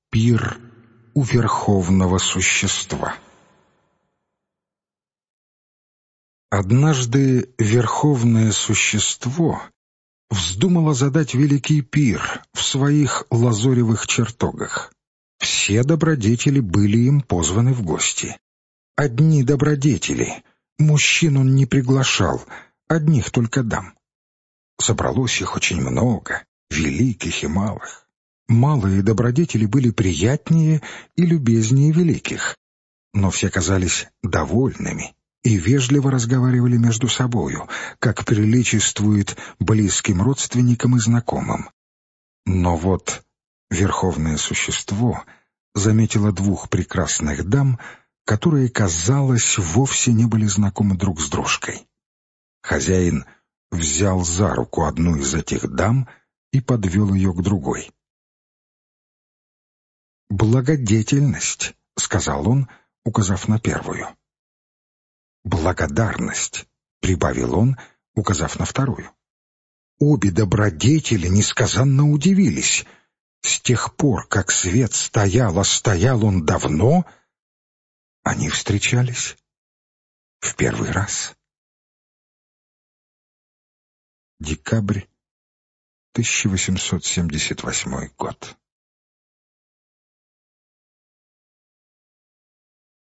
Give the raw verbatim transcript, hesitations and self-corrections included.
Пир у верховного существа. Однажды верховное существо вздумало задать великий пир в своих лазоревых чертогах. Все добродетели были им позваны в гости. Одни добродетели, мужчин он не приглашал, одних только дам. Собралось их очень много, великих и малых. Малые добродетели были приятнее и любезнее великих, но все казались довольными и вежливо разговаривали между собою, как приличествует близким родственникам и знакомым. Но вот верховное существо заметило двух прекрасных дам, которые, казалось, вовсе не были знакомы друг с дружкой. Хозяин взял за руку одну из этих дам и подвел ее к другой. «Благодетельность», — сказал он, указав на первую. «Благодарность», — прибавил он, указав на вторую. Обе добродетели несказанно удивились. С тех пор, как свет стоял, а стоял он давно, они встречались в первый раз. Декабрь тысяча восемьсот семьдесят восьмой год.